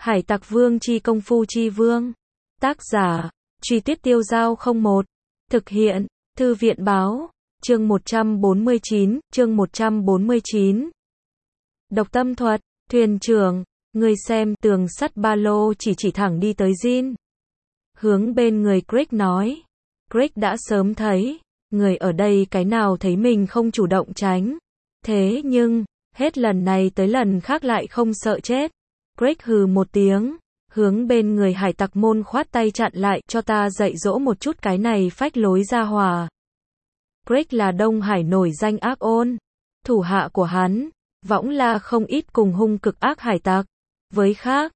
Hải Tặc Vương chi công phu chi vương. Tác giả, Truy Tuyết Tiêu Giao 01. Thực hiện, Thư viện báo, chương 149, chương 149. Độc tâm thuật, thuyền trưởng, người xem, tường sắt ba lô chỉ thẳng đi tới Jin. Hướng bên người Greg nói. Greg đã sớm thấy, người ở đây cái nào thấy mình không chủ động tránh. Thế nhưng, hết lần này tới lần khác lại không sợ chết. Greg hừ một tiếng, hướng bên người hải tặc môn khoát tay chặn lại, cho ta dạy dỗ một chút cái này phách lối ra hỏa. Greg là Đông Hải nổi danh ác ôn, thủ hạ của hắn, võng la không ít cùng hung cực ác hải tặc. Với khác,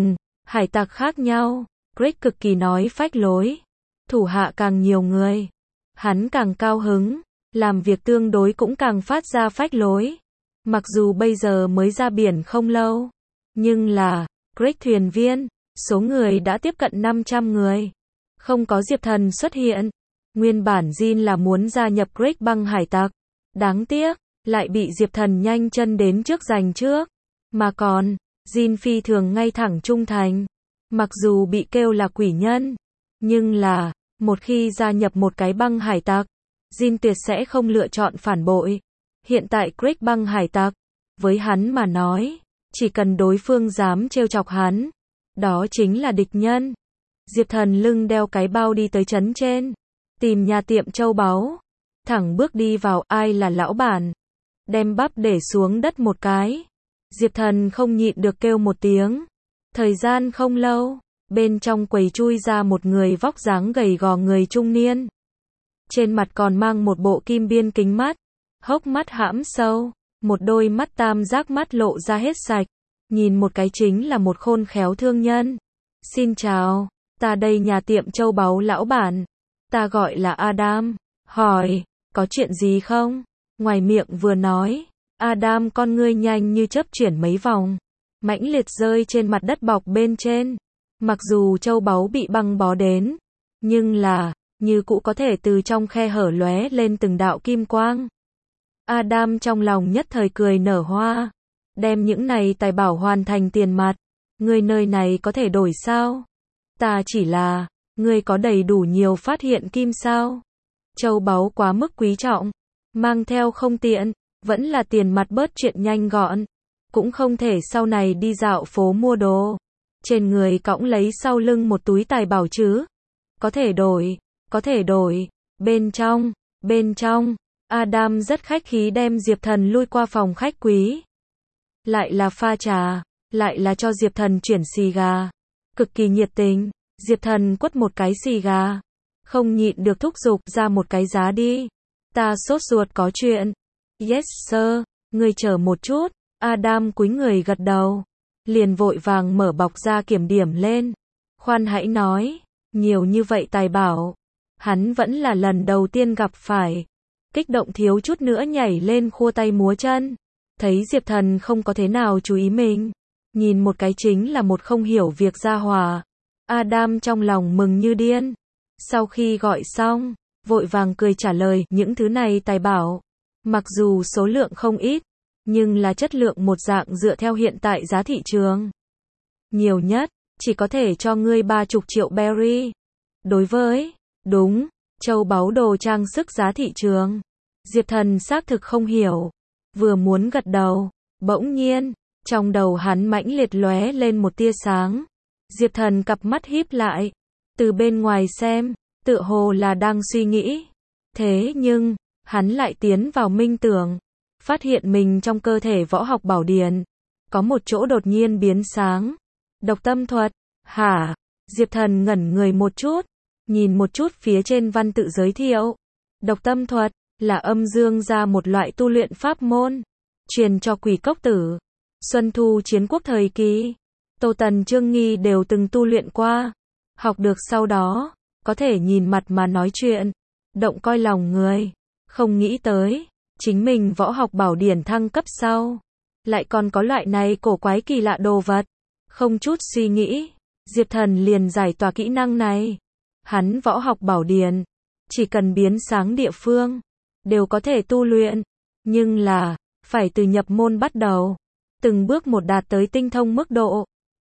hải tặc khác nhau, Greg cực kỳ nói phách lối, thủ hạ càng nhiều người, hắn càng cao hứng, làm việc tương đối cũng càng phát ra phách lối. Mặc dù bây giờ mới ra biển không lâu, nhưng là, Greg thuyền viên, số người đã tiếp cận 500 người. Không có Diệp Thần xuất hiện. Nguyên bản Jin là muốn gia nhập Greg băng hải tặc. Đáng tiếc, lại bị Diệp Thần nhanh chân đến trước giành trước. Mà còn, Jin phi thường ngay thẳng trung thành. Mặc dù bị kêu là quỷ nhân, nhưng là, một khi gia nhập một cái băng hải tặc, Jin tuyệt sẽ không lựa chọn phản bội. Hiện tại Greg băng hải tặc, với hắn mà nói, chỉ cần đối phương dám trêu chọc hắn, đó chính là địch nhân. Diệp Thần lưng đeo cái bao đi tới trấn trên, tìm nhà tiệm châu báu, thẳng bước đi vào, ai là lão bản, đem bắp để xuống đất một cái. Diệp Thần không nhịn được kêu một tiếng. Thời gian không lâu, bên trong quầy chui ra một người vóc dáng gầy gò người trung niên. Trên mặt còn mang một bộ kim biên kính mắt, hốc mắt hãm sâu, một đôi mắt tam giác mắt lộ ra hết sạch, nhìn một cái chính là một khôn khéo thương nhân. Xin chào, ta đây nhà tiệm châu báu lão bản, ta gọi là Adam, hỏi, có chuyện gì không? Ngoài miệng vừa nói, Adam con ngươi nhanh như chớp chuyển mấy vòng, mãnh liệt rơi trên mặt đất bọc bên trên. Mặc dù châu báu bị băng bó đến, nhưng là, như cũ có thể từ trong khe hở lóe lên từng đạo kim quang. Adam trong lòng nhất thời cười nở hoa, đem những này tài bảo hoàn thành tiền mặt. Ngươi nơi này có thể đổi sao? Ta chỉ là, ngươi có đầy đủ nhiều phát hiện kim sao? Châu báu quá mức quý trọng, mang theo không tiện, vẫn là tiền mặt bớt chuyện nhanh gọn, cũng không thể sau này đi dạo phố mua đồ, trên người cõng lấy sau lưng một túi tài bảo chứ. Có thể đổi, bên trong, Adam rất khách khí đem Diệp Thần lui qua phòng khách quý. Lại là pha trà, lại là cho Diệp Thần chuyển xì gà. Cực kỳ nhiệt tình, Diệp Thần quất một cái xì gà, không nhịn được thúc giục ra một cái giá đi. Ta sốt ruột có chuyện. Yes sir, ngươi chờ một chút. Adam cúi người gật đầu, liền vội vàng mở bọc ra kiểm điểm lên. Khoan hãy nói, nhiều như vậy tài bảo, hắn vẫn là lần đầu tiên gặp phải. Kích động thiếu chút nữa nhảy lên khua tay múa chân. Thấy Diệp Thần không có thế nào chú ý mình, nhìn một cái chính là một không hiểu việc ra hòa. Adam trong lòng mừng như điên. Sau khi gọi xong, vội vàng cười trả lời, những thứ này tài bảo, mặc dù số lượng không ít, nhưng là chất lượng một dạng dựa theo hiện tại giá thị trường. Nhiều nhất, chỉ có thể cho ngươi 30 triệu berry. Đối với, đúng, châu báu đồ trang sức giá thị trường, Diệp Thần xác thực không hiểu. Vừa muốn gật đầu, bỗng nhiên, trong đầu hắn mãnh liệt lóe lên một tia sáng. Diệp Thần cặp mắt híp lại, từ bên ngoài xem, tựa hồ là đang suy nghĩ. Thế nhưng, hắn lại tiến vào minh tưởng, phát hiện mình trong cơ thể võ học bảo điển, có một chỗ đột nhiên biến sáng. Độc tâm thuật, hả? Diệp Thần ngẩn người một chút, nhìn một chút phía trên văn tự giới thiệu. Độc tâm thuật là âm dương ra một loại tu luyện pháp môn, truyền cho Quỷ Cốc Tử. Xuân Thu Chiến Quốc thời kỳ, Tô Tần Trương Nghi đều từng tu luyện qua. Học được sau đó, có thể nhìn mặt mà nói chuyện, động coi lòng người. Không nghĩ tới, chính mình võ học bảo điển thăng cấp sau, lại còn có loại này cổ quái kỳ lạ đồ vật. Không chút suy nghĩ, Diệp Thần liền giải tỏa kỹ năng này. Hắn võ học bảo điển, chỉ cần biến sáng địa phương, đều có thể tu luyện. Nhưng là, phải từ nhập môn bắt đầu, từng bước một đạt tới tinh thông mức độ.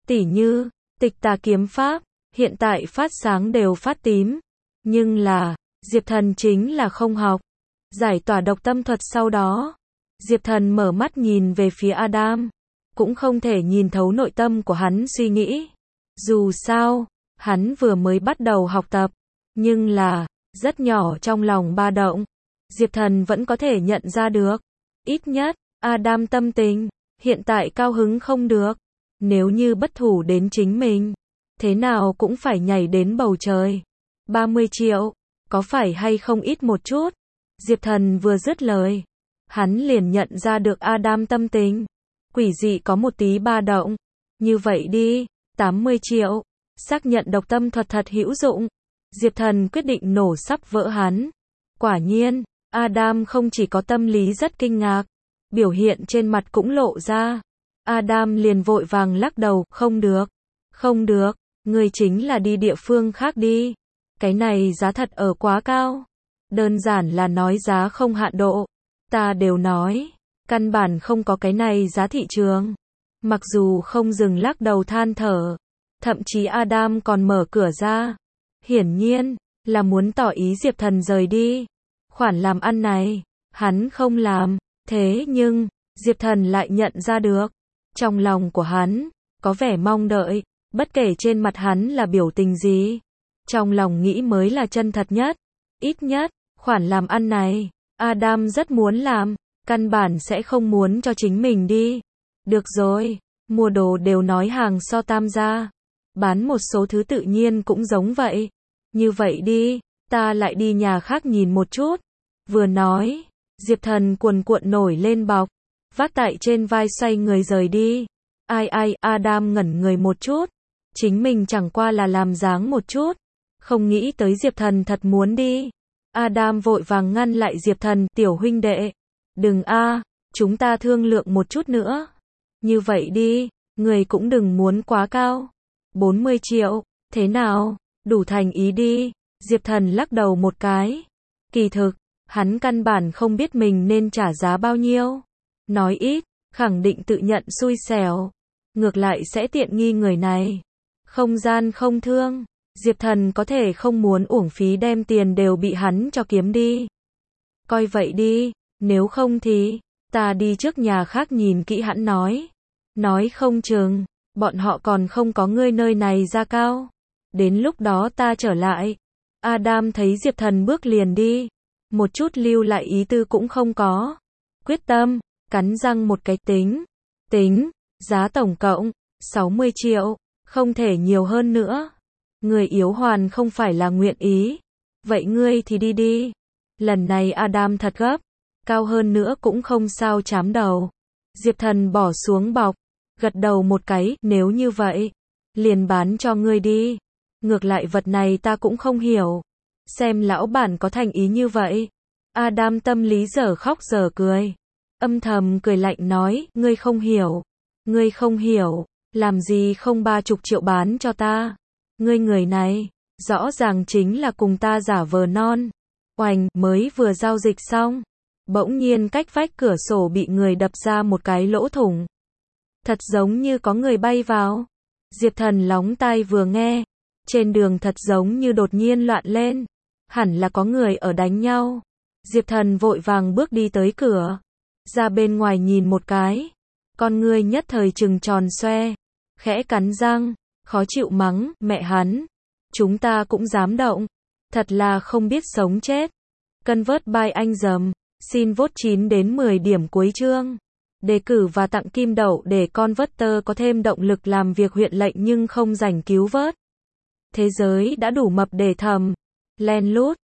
Tỉ như, Tịch Tà kiếm pháp, hiện tại phát sáng đều phát tím. Nhưng là, Diệp Thần chính là không học. Giải tỏa độc tâm thuật sau đó, Diệp Thần mở mắt nhìn về phía Adam, cũng không thể nhìn thấu nội tâm của hắn suy nghĩ. Dù sao, hắn vừa mới bắt đầu học tập, nhưng là, rất nhỏ trong lòng ba động. Diệp Thần vẫn có thể nhận ra được. Ít nhất, Adam tâm tình, hiện tại cao hứng không được. Nếu như bất thủ đến chính mình, thế nào cũng phải nhảy đến bầu trời. 30 triệu, có phải hay không ít một chút? Diệp Thần vừa dứt lời, hắn liền nhận ra được Adam tâm tình. Quỷ dị có một tí ba động. Như vậy đi, 80 triệu, xác nhận độc tâm thuật thật hữu dụng. Diệp Thần quyết định nổ sắp vỡ hắn. Quả nhiên, Adam không chỉ có tâm lý rất kinh ngạc, biểu hiện trên mặt cũng lộ ra. Adam liền vội vàng lắc đầu, không được, không được, ngươi chính là đi địa phương khác đi. Cái này giá thật ở quá cao. Đơn giản là nói giá không hạn độ. Ta đều nói, căn bản không có cái này giá thị trường. Mặc dù không dừng lắc đầu than thở, thậm chí Adam còn mở cửa ra. Hiển nhiên, là muốn tỏ ý Diệp Thần rời đi. Khoản làm ăn này, hắn không làm. Thế nhưng, Diệp Thần lại nhận ra được. Trong lòng của hắn, có vẻ mong đợi, bất kể trên mặt hắn là biểu tình gì. Trong lòng nghĩ mới là chân thật nhất. Ít nhất, khoản làm ăn này, Adam rất muốn làm, căn bản sẽ không muốn cho chính mình đi. Được rồi, mua đồ đều nói hàng so tam gia. Bán một số thứ tự nhiên cũng giống vậy. Như vậy đi, ta lại đi nhà khác nhìn một chút. Vừa nói, Diệp Thần cuồn cuộn nổi lên bọc, vác tại trên vai xoay người rời đi. Ai, Adam ngẩn người một chút. Chính mình chẳng qua là làm dáng một chút. Không nghĩ tới Diệp Thần thật muốn đi. Adam vội vàng ngăn lại Diệp Thần, tiểu huynh đệ. Đừng chúng ta thương lượng một chút nữa. Như vậy đi, người cũng đừng muốn quá cao. 40 triệu, thế nào, đủ thành ý đi. Diệp Thần lắc đầu một cái. Kỳ thực, hắn căn bản không biết mình nên trả giá bao nhiêu. Nói ít, khẳng định tự nhận xui xẻo. Ngược lại sẽ tiện nghi người này. Không gian không thương. Diệp Thần có thể không muốn uổng phí đem tiền đều bị hắn cho kiếm đi. Coi vậy đi, nếu không thì, ta đi trước nhà khác nhìn kỹ hắn nói. Nói không chừng, bọn họ còn không có ngươi nơi này ra cao. Đến lúc đó ta trở lại. Adam thấy Diệp Thần bước liền đi. Một chút lưu lại ý tư cũng không có. Quyết tâm, cắn răng một cái tính, giá tổng cộng, 60 triệu, không thể nhiều hơn nữa. Người yếu hoàn không phải là nguyện ý. Vậy ngươi thì đi đi. Lần này Adam thật gấp. Cao hơn nữa cũng không sao chám đầu. Diệp Thần bỏ xuống bọc. Gật đầu một cái, nếu như vậy. Liền bán cho ngươi đi. Ngược lại vật này ta cũng không hiểu. Xem lão bản có thành ý như vậy. Adam tâm lý dở khóc dở cười. Âm thầm cười lạnh nói, ngươi không hiểu. Ngươi không hiểu. Làm gì không 30 triệu bán cho ta. Ngươi người này, rõ ràng chính là cùng ta giả vờ non. Oành, mới vừa giao dịch xong. Bỗng nhiên cách vách cửa sổ bị người đập ra một cái lỗ thủng. Thật giống như có người bay vào. Diệp Thần lóng tai vừa nghe. Trên đường thật giống như đột nhiên loạn lên. Hẳn là có người ở đánh nhau. Diệp Thần vội vàng bước đi tới cửa. Ra bên ngoài nhìn một cái. Con ngươi nhất thời trừng tròn xoe. Khẽ cắn răng. Khó chịu mắng, mẹ hắn. Chúng ta cũng dám động. Thật là không biết sống chết. Convert by anh dầm. Xin vote 9 đến 10 điểm cuối chương. Đề cử và tặng kim đậu để Converter có thêm động lực làm việc huyện lệnh nhưng không rảnh cứu vớt. Thế giới đã đủ mập để thầm. Len lút.